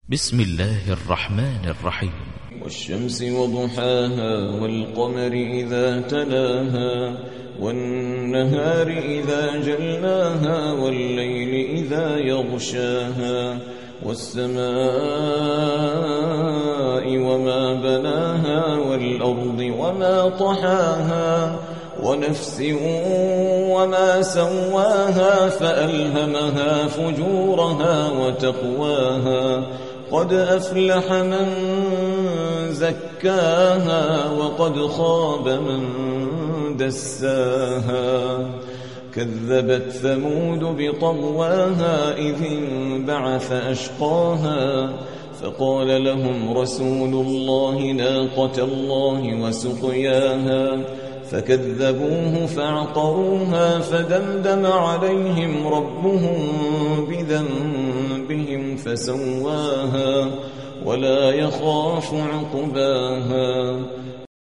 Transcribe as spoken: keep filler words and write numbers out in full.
بسم الله الرحمن الرحيم. والشمس وضحاها والقمر إذا تلاها والنهار إذا جلاها والليل إذا يغشاها والسماء وما بناها والأرض وما طحاها ونفس وما سواها فألهمها فجورها وتقواها قد أفلح من زكاها وقد خاب من دساها كذبت ثمود بطغواها إذ انبعث أشقاها فقال لهم رسول الله ناقة الله وسقياها فكذبوه فعقروها فدمدم عليهم ربهم بذنبهم فسواها ولا يخاف عقباها